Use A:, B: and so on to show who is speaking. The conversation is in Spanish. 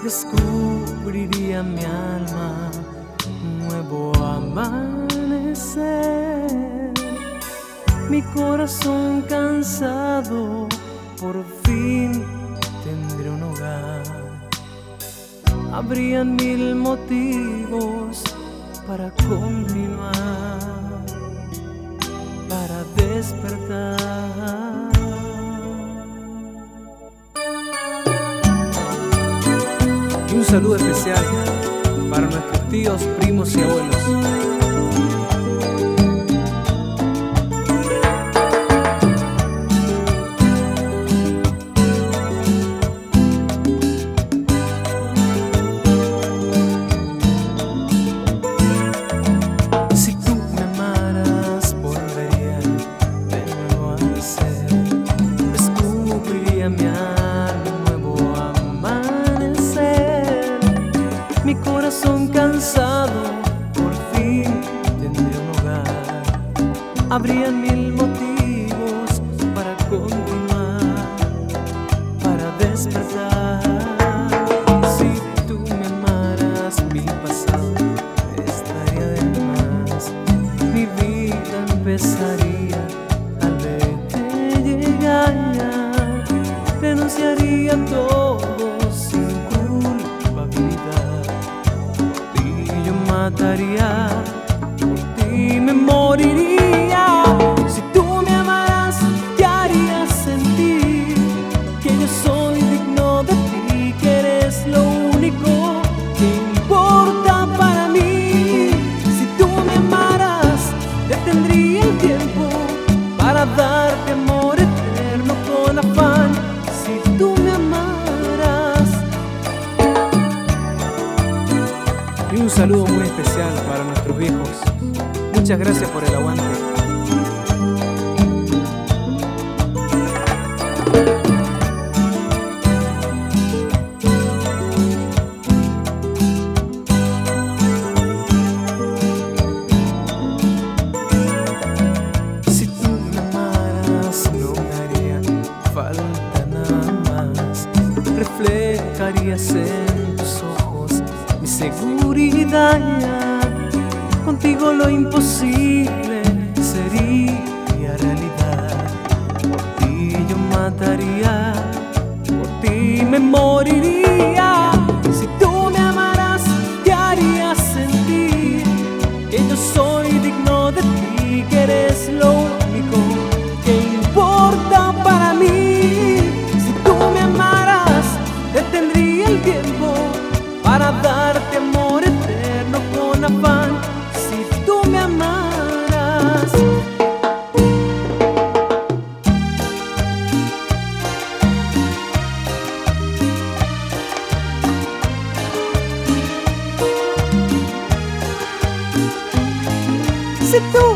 A: descubriría mi alma un nuevo amanecer. Mi corazón cansado por fin tendría un hogar. Habrían mil motivos para continuar, para despertar. Y un saludo especial para nuestros tíos, primos y abuelos. Mi corazón cansado por fin tendría un hogar. Habrían mil motivos para continuar, para despertar. Si tú me amaras, mi pasado estaría de más. Mi vida empezaría al verte llegar. Renunciaría a todo sin culpabilidad. Mataría, por ti me moriría. Si tú me amaras, te haría sentir que yo soy digno de ti, que eres lo único que importa para mí. Si tú me amaras, detendría el tiempo para darte amor eterno con afán. Si tú me amaras. Y un saludo muy especial para nuestros viejos. Muchas gracias por el aguante. Si tú me amaras, no me haría falta nada más. Reflejarías en tus ojos mi seguridad. Contigo lo imposible sería realidad. Por ti yo mataría, por ti me moriría. Si tú me amaras, te haría sentir que yo soy digno de ti, que eres lo único que importa para mí. Si tú me amaras, detendría el tiempo para darte amor eterno con afán. Si tú me amaras. Si tú